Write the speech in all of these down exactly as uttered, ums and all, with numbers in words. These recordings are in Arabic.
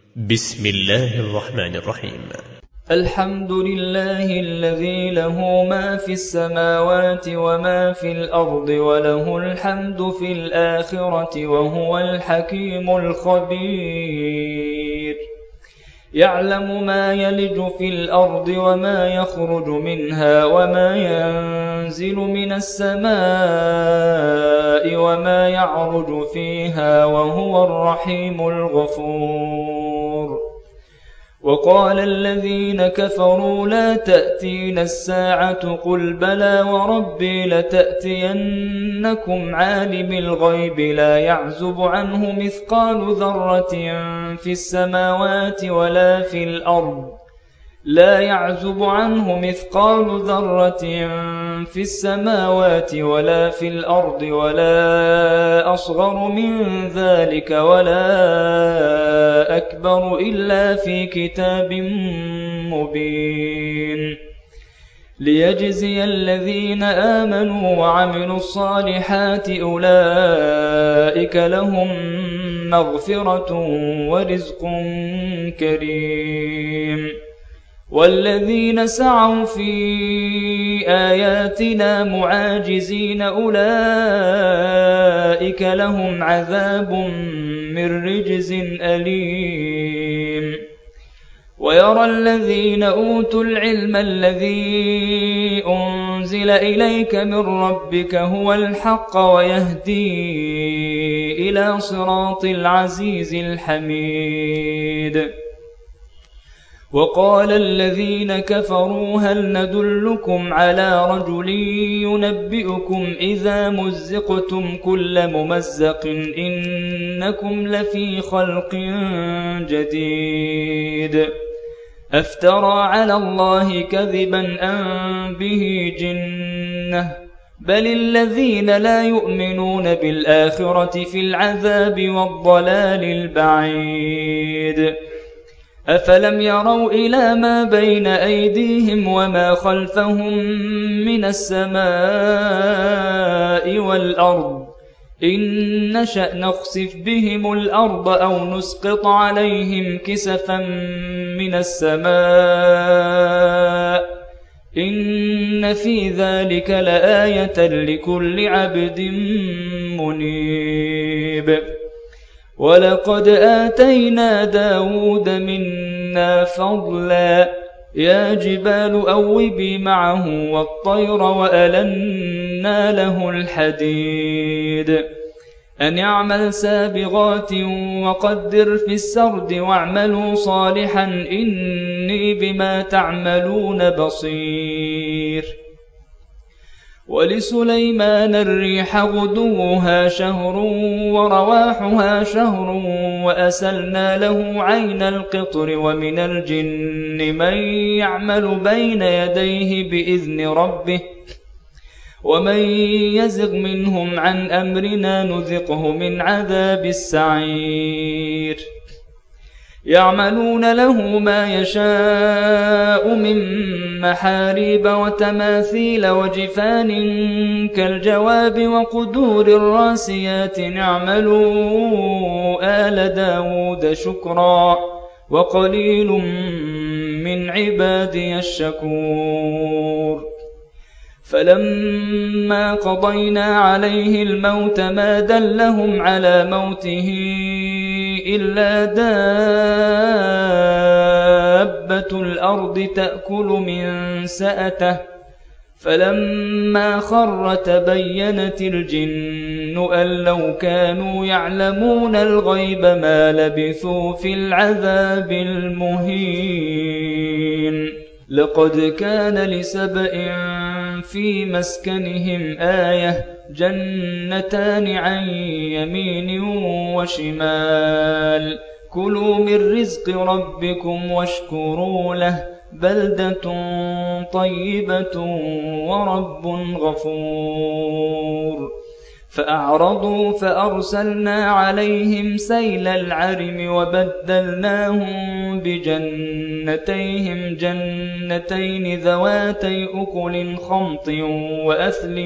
بسم الله الرحمن الرحيم. الحمد لله الذي له ما في السماوات وما في الأرض وله الحمد في الآخرة وهو الحكيم الخبير. يعلم ما يلج في الأرض وما يخرج منها وما ينزل من السماء وما يعرج فيها وهو الرحيم الغفور. وقال الذين كفروا لا تأتينا الساعة قل بلى وربي لتأتينكم عالم الغيب لا يعزب عنه مثقال ذرة في السماوات ولا في الأرض لا يعزب عنه مثقال ذرة في السماوات ولا في الأرض ولا أصغر من ذلك ولا أكبر إلا في كتاب مبين ليجزي الذين آمنوا وعملوا الصالحات أولئك لهم مغفرة ورزق كريم. والذين سعوا في آياتنا معاجزين أولئك لهم عذاب من رجز أليم. ويرى الذين أوتوا العلم الذي أنزل إليك من ربك هو الحق ويهدي إلى صراط العزيز الحميد. وقال الذين كفروا هل ندلكم على رجل ينبئكم إذا مزقتم كل ممزق إنكم لفي خلق جديد. أفترى على الله كذبا أم به جنة بل الذين لا يؤمنون بالآخرة في العذاب والضلال البعيد. أفلم يروا إلى ما بين أيديهم وما خلفهم من السماء والأرض إن نشأ نخسف بهم الأرض أو نسقط عليهم كسفا من السماء إن في ذلك لآية لكل عبد منيب. ولقد آتينا داود منا فضلا يا جبال أوبي معه والطير وألنا له الحديد أن يعمل سابغات وقدر في السرد واعملوا صالحا إني بما تعملون بصير. ولسليمان الريح غدوها شهر ورواحها شهر وأسلنا له عين القطر ومن الجن من يعمل بين يديه بإذن ربه ومن يزغ منهم عن أمرنا نذقه من عذاب السعير. يعملون له ما يشاء من محاريب وتماثيل وجفان كالجواب وقدور الراسيات اعملوا آل داود شكرا وقليل من عبادي الشكور. فلما قضينا عليه الموت ما دلهم على موته إلا دابة الأرض تأكل من سأته فلما خر تبينت الجن أن لو كانوا يعلمون الغيب ما لبثوا في العذاب المهين. لقد كان لسبإ في مسكنهم آية جنتان عن يمين وشمال كلوا من رزق ربكم واشكروا له بلدة طيبة ورب غفور. فأعرضوا فأرسلنا عليهم سيل العرم وبدلناهم بجنتيهم جنتين ذواتي أكل خمط وأثل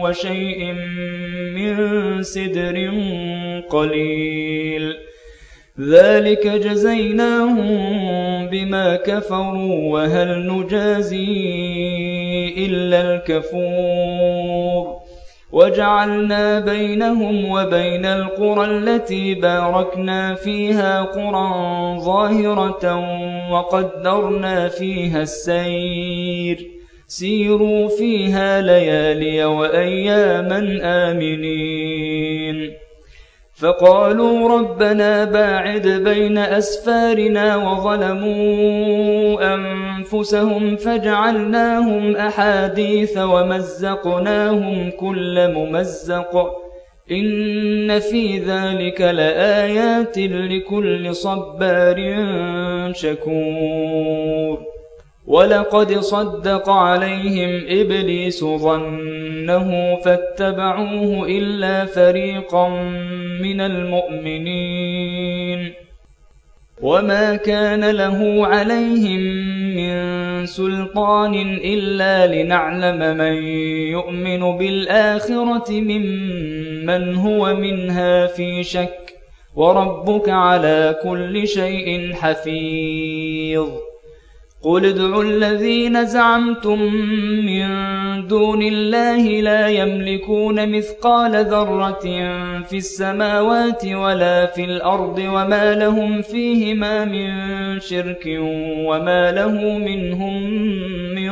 وشيء من سدر قليل ذلك جزيناهم بما كفروا وهل نجازي إلا الكفور وجعلنا بينهم وبين القرى التي باركنا فيها قرى ظاهرة وقدرنا فيها السير سيروا فيها ليالي وأياما آمنين فقالوا ربنا باعد بين أسفارنا وظلموا أنفسهم فجعلناهم أحاديث ومزقناهم كل ممزق إن في ذلك لآيات لكل صبار شكور ولقد صدق عليهم إبليس ظنه فاتبعوه إلا فريقا من المؤمنين وما كان له عليهم من سلطان إلا لنعلم من يؤمن بالآخرة ممن هو منها في شك وربك على كل شيء حفيظ قل ادعوا الذين زعمتم من دون الله لا يملكون مثقال ذرة في السماوات ولا في الأرض وما لهم فيهما من شرك وما له منهم من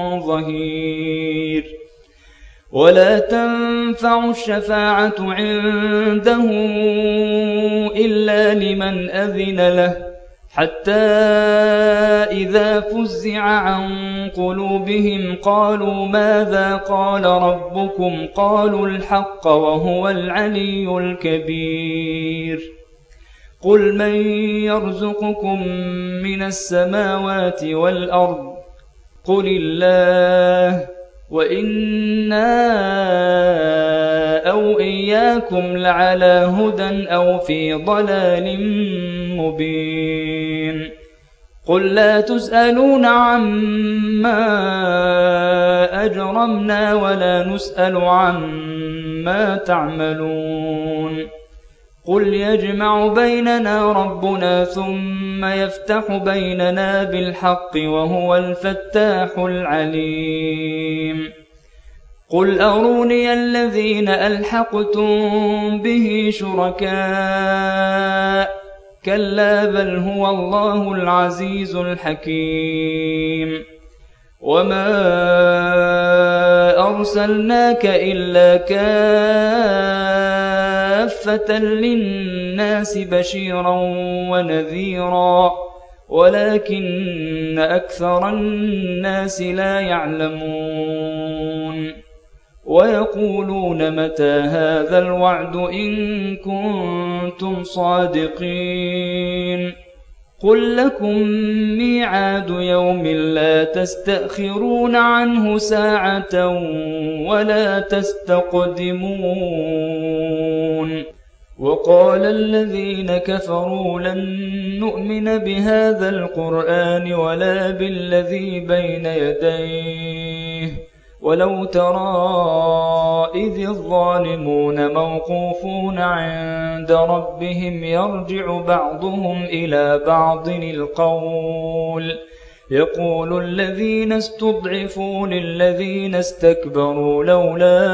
ظهير ولا تنفع الشفاعة عنده إلا لمن أذن له حتى إذا فزع عن قلوبهم قالوا ماذا قال ربكم قالوا الحق وهو العلي الكبير قل من يرزقكم من السماوات والأرض قل الله وإنا أو إياكم لعلى هدى أو في ضلال مبين قل لا تسألون عما أجرمنا ولا نسأل عما تعملون قل يجمع بيننا ربنا ثم يفتح بيننا بالحق وهو الفتاح العليم قل أروني الذين ألحقتم به شركاء كلا بل هو الله العزيز الحكيم وما أرسلناك إلا كافة للناس بشيرا ونذيرا ولكن أكثر الناس لا يعلمون ويقولون متى هذا الوعد إن كنتم صادقين قل لكم ميعاد يوم لا تستأخرون عنه ساعة ولا تستقدمون وقال الذين كفروا لن نؤمن بهذا القرآن ولا بالذي بين يديه ولو ترى إذ الظالمون موقوفون عند ربهم يرجع بعضهم إلى بعض القول يقول الذين استضعفوا للذين استكبروا لولا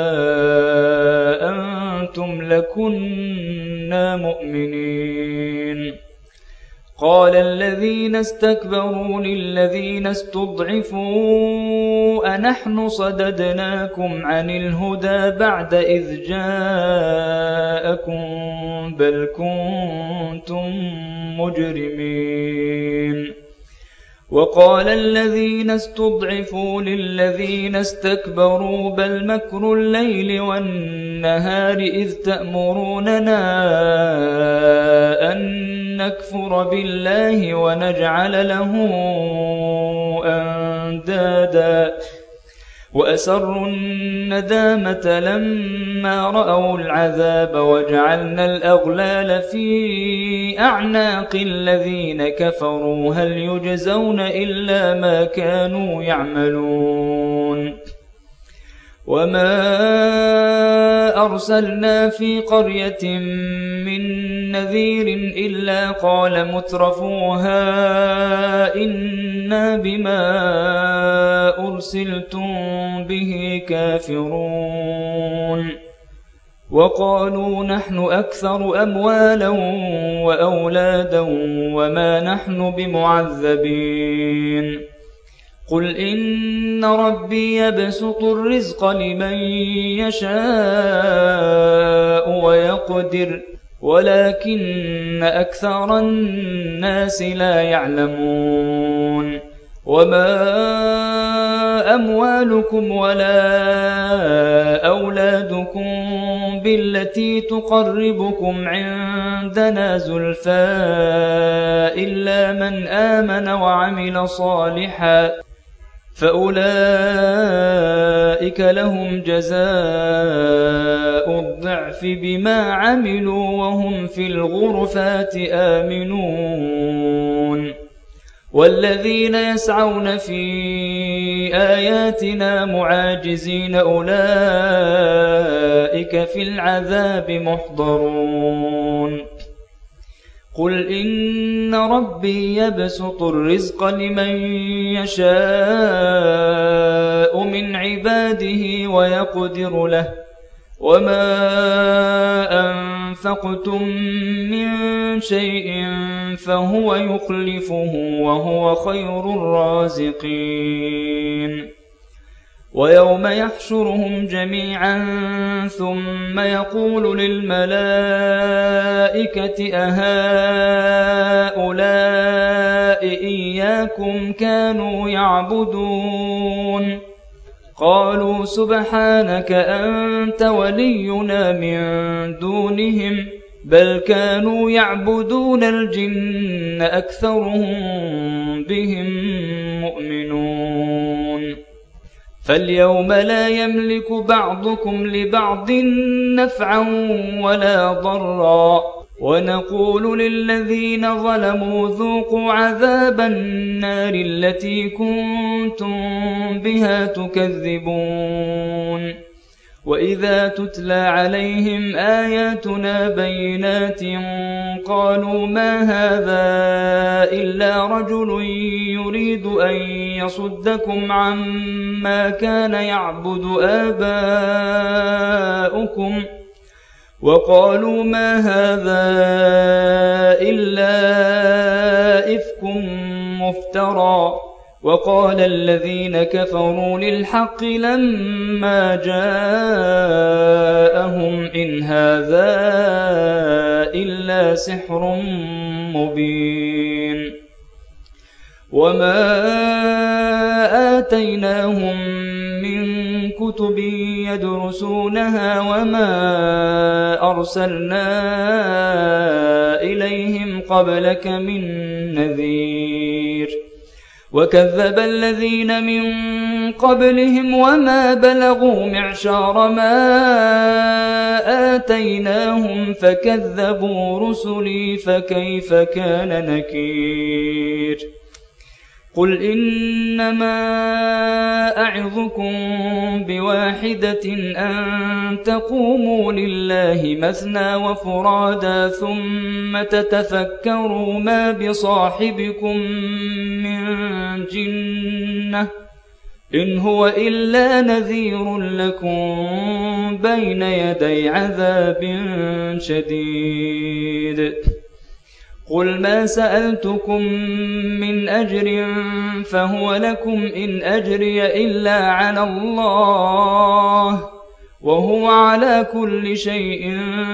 أنتم لكنا مؤمنين قال الذين استكبروا للذين استضعفوا أنحن صددناكم عن الهدى بعد إذ جاءكم بل كنتم مجرمين وقال الذين استضعفوا للذين استكبروا بل مكر الليل والنهار إذ تأمروننا أن نكفر بالله ونجعل له أندادا وأسروا الندامة لما رأوا العذاب وجعلنا الأغلال في أعناق الذين كفروا هل يجزون إلا ما كانوا يعملون وما أرسلنا في قرية من نذير إلا قال مترفوها إنا بما أرسلتم به كافرون وقالوا نحن أكثر أموالا وأولادا وما نحن بمعذبين قل إن ربي يبسط الرزق لمن يشاء ويقدر ولكن أكثر الناس لا يعلمون وما أموالكم ولا أولادكم بالتي تقربكم عندنا زلفى إلا من آمن وعمل صالحا فأولئك لهم جزاء الضعف بما عملوا وهم في الغرفات آمنون والذين يسعون في آياتنا معاجزين أولئك في العذاب محضرون قل إن ربي يبسط الرزق لمن يشاء من عباده ويقدر له وما أنفقتم من شيء فهو يخلفه وهو خير الرازقين ويوم يحشرهم جميعا ثم يقول للملائكة أهؤلاء إياكم كانوا يعبدون قالوا سبحانك أنت ولينا من دونهم بل كانوا يعبدون الجن أكثرهم بهم مؤمنون فاليوم لا يملك بعضكم لبعض نفعا ولا ضرا ونقول للذين ظلموا ذوقوا عذاب النار التي كنتم بها تكذبون وإذا تتلى عليهم آياتنا بينات قالوا ما هذا إلا رجل يريد أن يصدكم عما كان يعبد آباؤكم وقالوا ما هذا إلا إفك مفترى وقال الذين كفروا للحق لما جاءهم إن هذا إلا سحر مبين وما آتيناهم من كتب يدرسونها وما أرسلنا إليهم قبلك من نذير وكذب الذين من قبلهم وما بلغوا معشار ما آتيناهم فكذبوا رسلي فكيف كان نكير قل إنما أعظكم بواحدة أن تقوموا لله مثنى وفرادا ثم تتفكروا ما بصاحبكم من جنة إن هو إلا نذير لكم بين يدي عذاب شديد قل ما سألتكم من أجر فهو لكم إن أجري إلا على الله وهو على كل شيء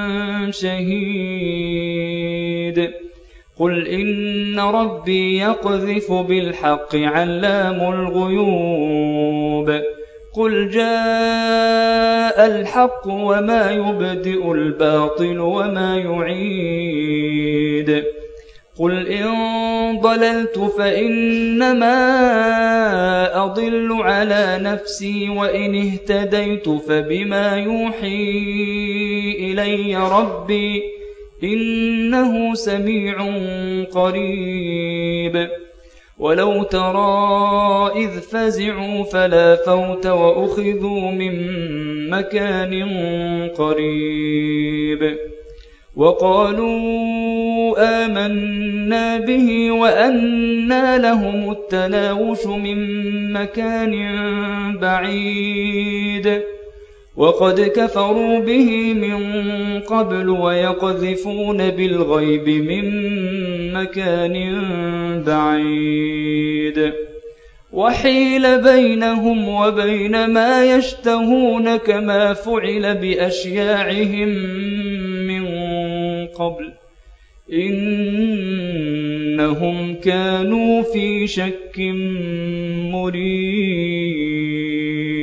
شهيد قل إن ربي يقذف بالحق علام الغيوب قل جاء الحق وما يبدئ الباطل وما يعيد قل إن ضللت فإنما أضل على نفسي وإن اهتديت فبما يوحي إلي ربي إنه سميع قريب ولو ترى إذ فزعوا فلا فوت وأخذوا من مكان قريب وقالوا آمنا به وأنى لهم التناوش من مكان بعيد وقد كفروا به من قبل ويقذفون بالغيب من مكان بعيد وحيل بينهم وبين ما يشتهون كما فعل بأشياعهم من قبل إنهم كانوا في شك مريب.